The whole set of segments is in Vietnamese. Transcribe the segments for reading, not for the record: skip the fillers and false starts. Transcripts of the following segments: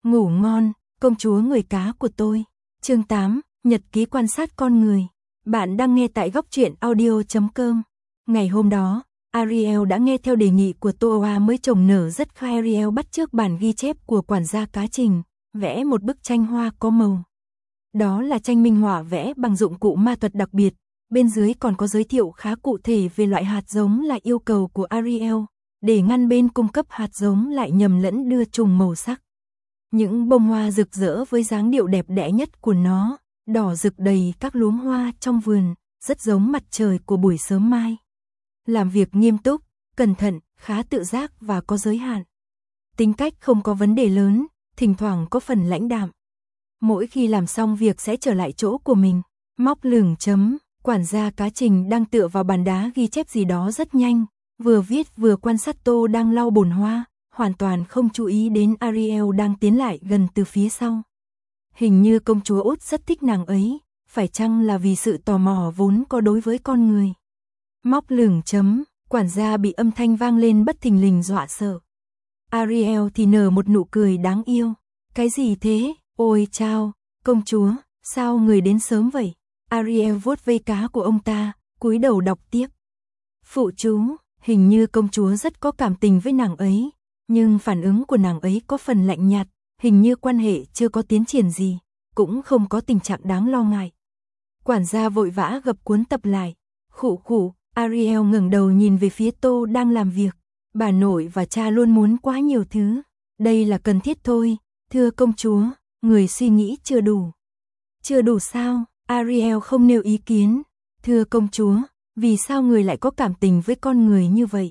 Ngủ ngon, công chúa người cá của tôi. Chương 8, nhật ký quan sát con người. Bạn đang nghe tại góc truyện audio.com. Ngày hôm đó, Ariel đã nghe theo đề nghị của Toa mới trồng nở rất khai. Ariel bắt chước bản ghi chép của quản gia Cá Trình, vẽ một bức tranh hoa có màu. Đó là tranh minh họa vẽ bằng dụng cụ ma thuật đặc biệt, bên dưới còn có giới thiệu khá cụ thể về loại hạt giống là yêu cầu của Ariel, để ngăn bên cung cấp hạt giống lại nhầm lẫn đưa trùng màu sắc. Những bông hoa rực rỡ với dáng điệu đẹp đẽ nhất của nó, đỏ rực đầy các luống hoa trong vườn, rất giống mặt trời của buổi sớm mai. Làm việc nghiêm túc, cẩn thận, khá tự giác và có giới hạn. Tính cách không có vấn đề lớn, thỉnh thoảng có phần lãnh đạm. Mỗi khi làm xong việc sẽ trở lại chỗ của mình, móc lửng chấm, quản gia Cá Trình đang tựa vào bàn đá ghi chép gì đó rất nhanh, vừa viết vừa quan sát Tô đang lau bồn hoa, hoàn toàn không chú ý đến Ariel đang tiến lại gần từ phía sau. Hình như công chúa Út rất thích nàng ấy, phải chăng là vì sự tò mò vốn có đối với con người. Móc lửng chấm, quản gia bị âm thanh vang lên bất thình lình dọa sợ. Ariel thì nở một nụ cười đáng yêu. Cái gì thế? Ôi chao, công chúa, sao người đến sớm vậy? Ariel vuốt vây cá của ông ta, cúi đầu đọc tiếp. Phụ chú, hình như công chúa rất có cảm tình với nàng ấy, nhưng phản ứng của nàng ấy có phần lạnh nhạt, hình như quan hệ chưa có tiến triển gì, cũng không có tình trạng đáng lo ngại. Quản gia vội vã gập cuốn tập lại. Khụ khụ, Ariel ngẩng đầu nhìn về phía Tô đang làm việc. Bà nội và cha luôn muốn quá nhiều thứ, đây là cần thiết thôi, thưa công chúa, người suy nghĩ chưa đủ. Chưa đủ sao? Ariel không nêu ý kiến. Thưa công chúa, vì sao người lại có cảm tình với con người như vậy?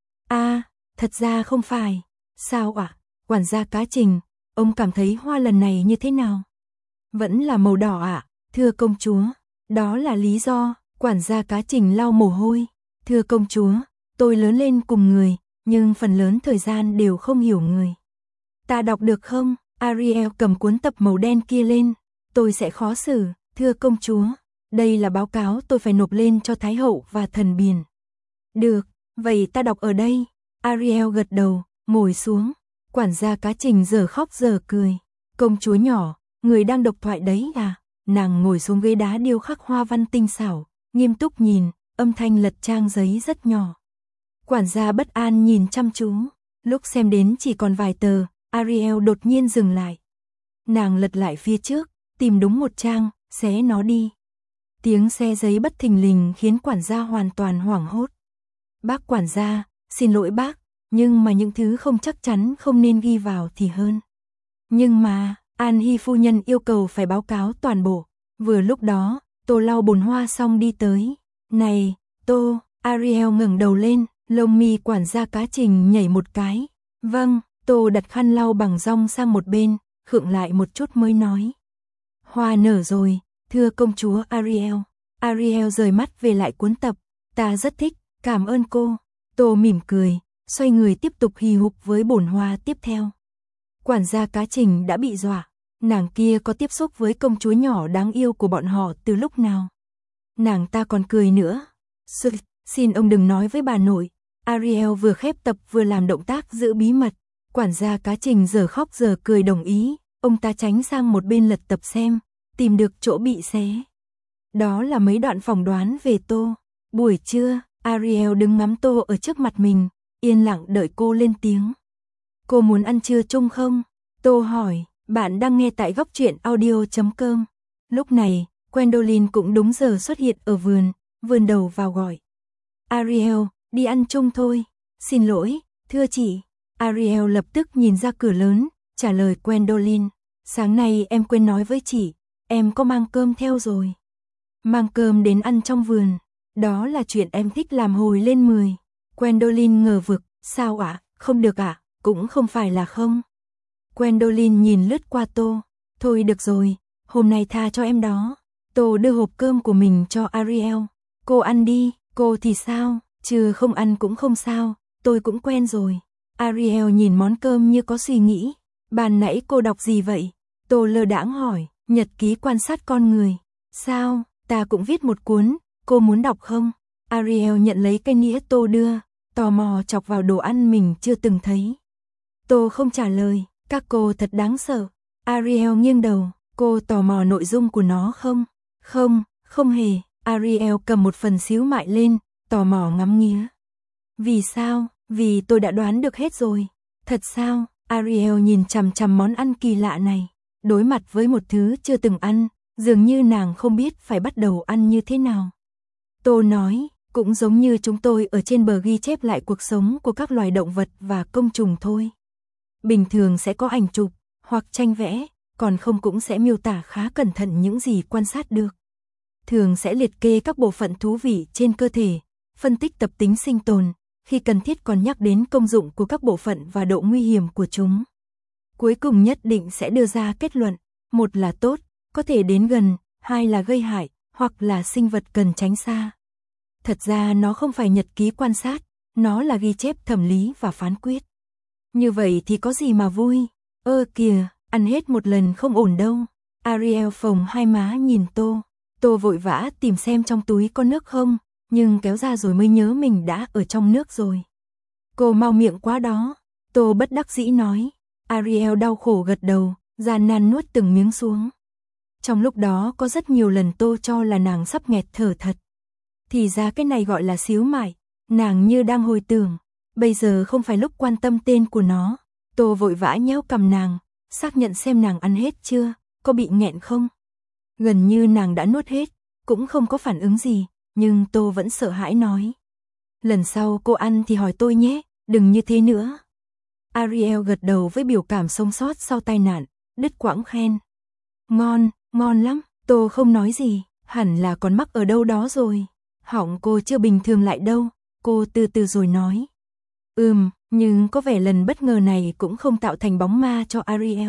Thật ra không phải. Sao ạ? Quản gia Cá Trình, ông cảm thấy hoa lần này như thế nào? Vẫn là màu đỏ ạ, thưa công chúa. Đó là lý do. Quản gia Cá Trình lau mồ hôi. Thưa công chúa, tôi lớn lên cùng người, nhưng phần lớn thời gian đều không hiểu người. Ta đọc được không? Ariel cầm cuốn tập màu đen kia lên. Tôi sẽ khó xử, thưa công chúa. Đây là báo cáo tôi phải nộp lên cho Thái hậu và thần biển. Được, vậy ta đọc ở đây. Ariel gật đầu, ngồi xuống. Quản gia Cá Trình giờ khóc giờ cười. Công chúa nhỏ, người đang độc thoại đấy à? Nàng ngồi xuống ghế đá điêu khắc hoa văn tinh xảo, nghiêm túc nhìn, âm thanh lật trang giấy rất nhỏ. Quản gia bất an nhìn chăm chú, lúc xem đến chỉ còn vài tờ, Ariel đột nhiên dừng lại. Nàng lật lại phía trước, tìm đúng một trang, xé nó đi. Tiếng xe giấy bất thình lình khiến quản gia hoàn toàn hoảng hốt. Bác quản gia, xin lỗi bác, nhưng mà những thứ không chắc chắn không nên ghi vào thì hơn. Nhưng mà, An Hy phu nhân yêu cầu phải báo cáo toàn bộ. Vừa lúc đó, Tô lau bồn hoa xong đi tới. Này, Tô, Ariel ngẩng đầu lên, lông mi quản gia Cá Trình nhảy một cái. Vâng, Tô đặt khăn lau bằng rong sang một bên, khựng lại một chút mới nói. Hoa nở rồi, thưa công chúa Ariel. Ariel rời mắt về lại cuốn tập. Ta rất thích, cảm ơn cô. Tô mỉm cười, xoay người tiếp tục hì hục với bồn hoa tiếp theo. Quản gia Cá Trình đã bị dọa. Nàng kia có tiếp xúc với công chúa nhỏ đáng yêu của bọn họ từ lúc nào? Nàng ta còn cười nữa. Xin ông đừng nói với bà nội. Ariel vừa khép tập vừa làm động tác giữ bí mật. Quản gia Cá Trình giờ khóc giờ cười đồng ý. Ông ta tránh sang một bên lật tập xem, tìm được chỗ bị xé. Đó là mấy đoạn phỏng đoán về Tô. Buổi trưa, Ariel đứng ngắm Tô ở trước mặt mình, yên lặng đợi cô lên tiếng. Cô muốn ăn trưa chung không? Tô hỏi. Bạn đang nghe tại góc truyện audio.com. Lúc này, Gwendolyn cũng đúng giờ xuất hiện ở vườn, vươn đầu vào gọi. Ariel, đi ăn chung thôi. Xin lỗi, thưa chị. Ariel lập tức nhìn ra cửa lớn, trả lời Gwendolyn. Sáng nay em quên nói với chị, em có mang cơm theo rồi. Mang cơm đến ăn trong vườn, đó là chuyện em thích làm hồi lên 10. Gwendolyn ngờ vực, sao ạ, không được ạ, cũng không phải là không. Gwendolyn nhìn lướt qua Tô. Thôi được rồi, hôm nay tha cho em đó. Tô đưa hộp cơm của mình cho Ariel. Cô ăn đi, cô thì sao? Chứ không ăn cũng không sao, tôi cũng quen rồi. Ariel nhìn món cơm như có suy nghĩ. Ban nãy cô đọc gì vậy? Tô lơ đãng hỏi. Nhật ký quan sát con người. Sao? Ta cũng viết một cuốn, cô muốn đọc không? Ariel nhận lấy cái nĩa Tô đưa, tò mò chọc vào đồ ăn mình chưa từng thấy. Tô không trả lời. Các cô thật đáng sợ. Ariel nghiêng đầu, cô tò mò nội dung của nó không? Không, không hề. Ariel cầm một phần xíu mại lên, tò mò ngắm nghía. Vì sao? Vì tôi đã đoán được hết rồi. Thật sao? Ariel nhìn chằm chằm món ăn kỳ lạ này. Đối mặt với một thứ chưa từng ăn, dường như nàng không biết phải bắt đầu ăn như thế nào. Tô nói, cũng giống như chúng tôi ở trên bờ ghi chép lại cuộc sống của các loài động vật và côn trùng thôi. Bình thường sẽ có ảnh chụp, hoặc tranh vẽ, còn không cũng sẽ miêu tả khá cẩn thận những gì quan sát được. Thường sẽ liệt kê các bộ phận thú vị trên cơ thể, phân tích tập tính sinh tồn, khi cần thiết còn nhắc đến công dụng của các bộ phận và độ nguy hiểm của chúng. Cuối cùng nhất định sẽ đưa ra kết luận, một là tốt, có thể đến gần, hai là gây hại, hoặc là sinh vật cần tránh xa. Thật ra nó không phải nhật ký quan sát, nó là ghi chép thẩm lý và phán quyết. Như vậy thì có gì mà vui? Kìa, ăn hết một lần không ổn đâu. Ariel phồng hai má nhìn Tô. Tô vội vã tìm xem trong túi có nước không, nhưng kéo ra rồi mới nhớ mình đã ở trong nước rồi. Cô mau miệng quá đó. Tô bất đắc dĩ nói. Ariel đau khổ gật đầu, gian nan nuốt từng miếng xuống. Trong lúc đó có rất nhiều lần Tô cho là nàng sắp nghẹt thở thật. Thì ra cái này gọi là xíu mại, nàng như đang hồi tưởng. Bây giờ không phải lúc quan tâm tên của nó. Tô vội vã nhéo cằm nàng, xác nhận xem nàng ăn hết chưa, có bị nghẹn không. Gần như nàng đã nuốt hết, cũng không có phản ứng gì, nhưng Tô vẫn sợ hãi nói. Lần sau cô ăn thì hỏi tôi nhé, đừng như thế nữa. Ariel gật đầu với biểu cảm sống sót sau tai nạn, đứt quãng khen. Ngon, ngon lắm. Tô không nói gì, hẳn là còn mắc ở đâu đó rồi. Họng cô chưa bình thường lại đâu, cô từ từ rồi nói. Nhưng có vẻ lần bất ngờ này cũng không tạo thành bóng ma cho Ariel.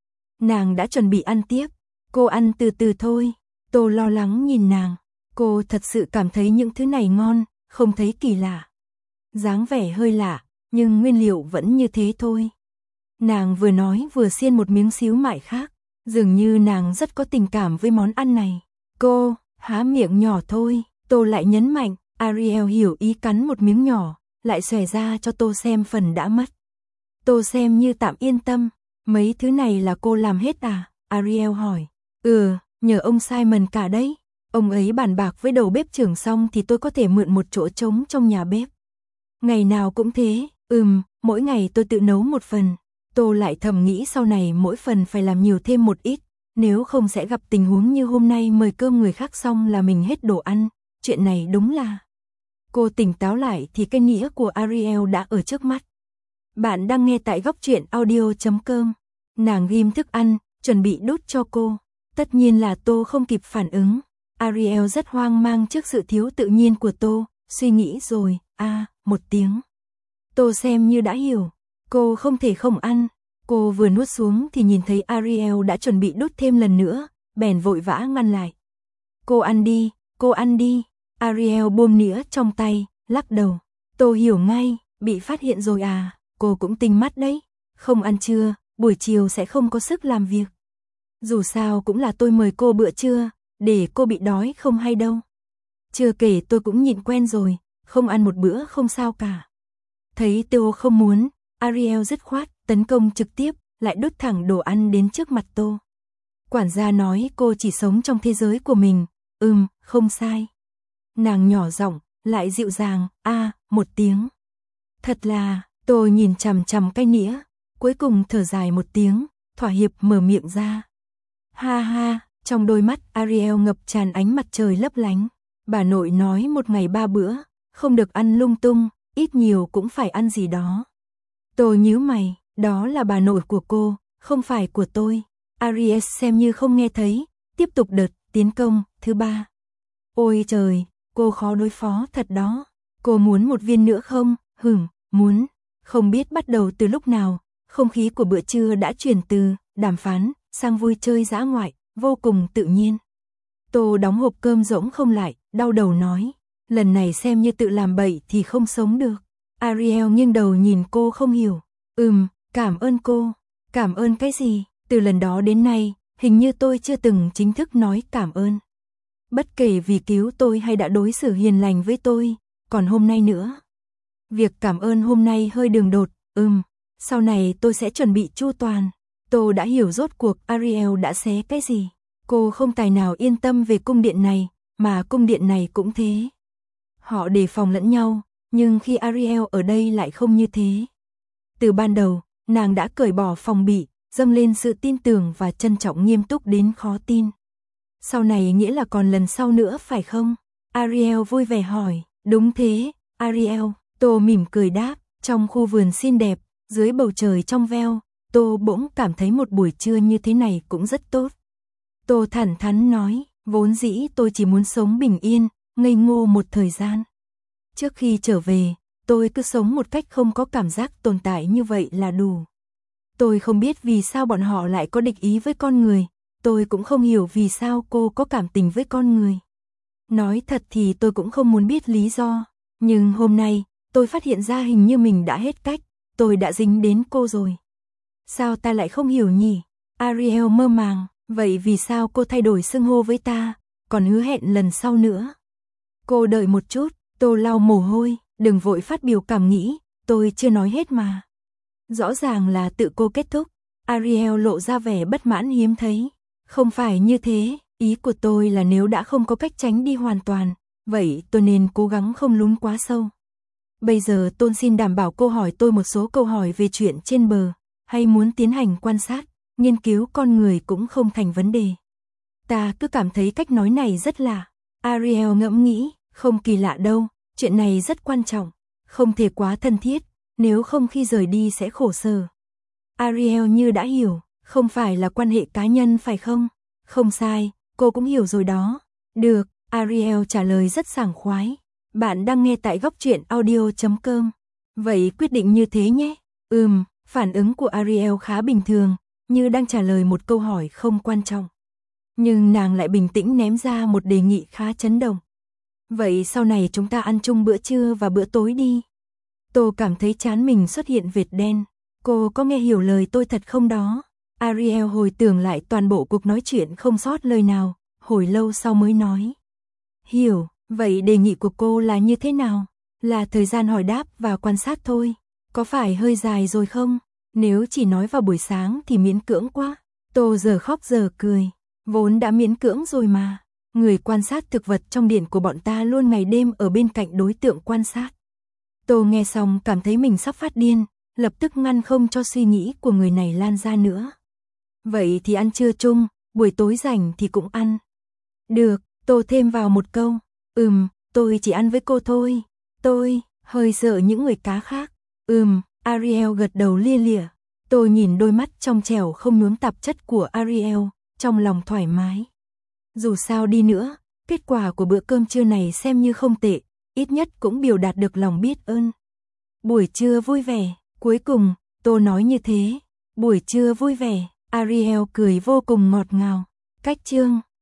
Nàng đã chuẩn bị ăn tiếp, cô ăn từ từ thôi. Tô lo lắng nhìn nàng, cô thật sự cảm thấy những thứ này ngon, không thấy kỳ lạ. Dáng vẻ hơi lạ, nhưng nguyên liệu vẫn như thế thôi. Nàng vừa nói vừa xiên một miếng xíu mại khác, dường như nàng rất có tình cảm với món ăn này. Cô, há miệng nhỏ thôi, Tô lại nhấn mạnh, Ariel hiểu ý cắn một miếng nhỏ, lại xòe ra cho Tô xem phần đã mất. Tô xem như tạm yên tâm, mấy thứ này là cô làm hết à? Ariel hỏi. Nhờ ông Simon cả đấy. Ông ấy bàn bạc với đầu bếp trưởng xong thì tôi có thể mượn một chỗ trống trong nhà bếp. Ngày nào cũng thế, mỗi ngày tôi tự nấu một phần. Tô lại thầm nghĩ sau này mỗi phần phải làm nhiều thêm một ít, nếu không sẽ gặp tình huống như hôm nay mời cơm người khác xong là mình hết đồ ăn. Chuyện này đúng là... Cô tỉnh táo lại thì cái nghĩa của Ariel đã ở trước mắt. Bạn đang nghe tại góc truyện audio.com. Nàng ghim thức ăn, chuẩn bị đút cho cô. Tất nhiên là Tô không kịp phản ứng. Ariel rất hoang mang trước sự thiếu tự nhiên của Tô, suy nghĩ rồi, một tiếng. Tô xem như đã hiểu, cô không thể không ăn. Cô vừa nuốt xuống thì nhìn thấy Ariel đã chuẩn bị đút thêm lần nữa, bèn vội vã ngăn lại. Cô ăn đi, cô ăn đi. Ariel buông nĩa trong tay, lắc đầu. Tô hiểu ngay, bị phát hiện rồi à, cô cũng tinh mắt đấy. Không ăn trưa, buổi chiều sẽ không có sức làm việc. Dù sao cũng là tôi mời cô bữa trưa, để cô bị đói không hay đâu. Chưa kể tôi cũng nhịn quen rồi, không ăn một bữa không sao cả. Thấy Tô không muốn, Ariel dứt khoát, tấn công trực tiếp, lại đút thẳng đồ ăn đến trước mặt Tô. Quản gia nói cô chỉ sống trong thế giới của mình, không sai. Nàng nhỏ giọng, lại dịu dàng, một tiếng. Thật là, Tô nhìn chằm chằm cái nĩa, cuối cùng thở dài một tiếng, thỏa hiệp mở miệng ra. Ha ha, trong đôi mắt Ariel ngập tràn ánh mặt trời lấp lánh. Bà nội nói một ngày 3 bữa, không được ăn lung tung, ít nhiều cũng phải ăn gì đó. Tô nhíu mày, đó là bà nội của cô, không phải của tôi. Ariel xem như không nghe thấy, tiếp tục đợt tiến công thứ 3. Ôi trời, cô khó đối phó thật đó. Cô muốn một viên nữa không? Muốn. Không biết bắt đầu từ lúc nào, không khí của bữa trưa đã chuyển từ đàm phán sang vui chơi dã ngoại, vô cùng tự nhiên. Tô đóng hộp cơm rỗng không lại, đau đầu nói, lần này xem như tự làm bậy thì không sống được. Ariel nghiêng đầu nhìn cô không hiểu. Cảm ơn cô. Cảm ơn cái gì? Từ lần đó đến nay, hình như tôi chưa từng chính thức nói cảm ơn. Bất kể vì cứu tôi hay đã đối xử hiền lành với tôi, còn hôm nay nữa. Việc cảm ơn hôm nay hơi đường đột, Sau này tôi sẽ chuẩn bị chu toàn. Tô đã hiểu rốt cuộc Ariel đã xé cái gì. Cô không tài nào yên tâm về cung điện này, mà cung điện này cũng thế. Họ đề phòng lẫn nhau, nhưng khi Ariel ở đây lại không như thế. Từ ban đầu, nàng đã cởi bỏ phòng bị, dâng lên sự tin tưởng và trân trọng nghiêm túc đến khó tin. Sau này nghĩa là còn lần sau nữa phải không? Ariel vui vẻ hỏi. Đúng thế, Ariel. Tô mỉm cười đáp. Trong khu vườn xinh đẹp, dưới bầu trời trong veo, Tô bỗng cảm thấy một buổi trưa như thế này cũng rất tốt. Tô thẳng thắn nói, vốn dĩ tôi chỉ muốn sống bình yên, ngây ngô một thời gian. Trước khi trở về, tôi cứ sống một cách không có cảm giác tồn tại như vậy là đủ. Tôi không biết vì sao bọn họ lại có địch ý với con người, tôi cũng không hiểu vì sao cô có cảm tình với con người. Nói thật thì tôi cũng không muốn biết lý do, nhưng hôm nay, tôi phát hiện ra hình như mình đã hết cách, tôi đã dính đến cô rồi. Sao ta lại không hiểu nhỉ? Ariel mơ màng, vậy vì sao cô thay đổi xưng hô với ta, còn hứa hẹn lần sau nữa? Cô đợi một chút, Tô lau mồ hôi, đừng vội phát biểu cảm nghĩ, tôi chưa nói hết mà. Rõ ràng là tự cô kết thúc. Ariel lộ ra vẻ bất mãn hiếm thấy. Không phải như thế, ý của tôi là nếu đã không có cách tránh đi hoàn toàn, vậy tôi nên cố gắng không lún quá sâu. Bây giờ tôi xin đảm bảo cô hỏi tôi một số câu hỏi về chuyện trên bờ, hay muốn tiến hành quan sát, nghiên cứu con người cũng không thành vấn đề. Ta cứ cảm thấy cách nói này rất lạ. Ariel ngẫm nghĩ, không kỳ lạ đâu, chuyện này rất quan trọng, không thể quá thân thiết, nếu không khi rời đi sẽ khổ sở. Ariel như đã hiểu, không phải là quan hệ cá nhân phải không? Không sai, cô cũng hiểu rồi đó. Được, Ariel trả lời rất sảng khoái. Bạn đang nghe tại góc truyện audio.com. Vậy quyết định như thế nhé. Phản ứng của Ariel khá bình thường, như đang trả lời một câu hỏi không quan trọng. Nhưng nàng lại bình tĩnh ném ra một đề nghị khá chấn động. Vậy sau này chúng ta ăn chung bữa trưa và bữa tối đi. Tô cảm thấy trán mình xuất hiện vệt đen. Cô có nghe hiểu lời tôi thật không đó? Ariel hồi tưởng lại toàn bộ cuộc nói chuyện không sót lời nào, hồi lâu sau mới nói. Hiểu, vậy đề nghị của cô là như thế nào? Là thời gian hỏi đáp và quan sát thôi. Có phải hơi dài rồi không? Nếu chỉ nói vào buổi sáng thì miễn cưỡng quá. Tô giờ khóc giờ cười. Vốn đã miễn cưỡng rồi mà. Người quan sát thực vật trong điện của bọn ta luôn ngày đêm ở bên cạnh đối tượng quan sát. Tô nghe xong cảm thấy mình sắp phát điên, lập tức ngăn không cho suy nghĩ của người này lan ra nữa. Vậy thì ăn trưa chung, buổi tối rảnh thì cũng ăn. Được, Tô thêm vào một câu. Tôi chỉ ăn với cô thôi. Tôi hơi sợ những người cá khác. Ariel gật đầu lia lịa. Tôi nhìn đôi mắt trong trẻo không nhuốm tạp chất của Ariel, trong lòng thoải mái. Dù sao đi nữa, kết quả của bữa cơm trưa này xem như không tệ, ít nhất cũng biểu đạt được lòng biết ơn. Buổi trưa vui vẻ, cuối cùng, Tô nói như thế. Buổi trưa vui vẻ, Ariel cười vô cùng ngọt ngào. Cách chương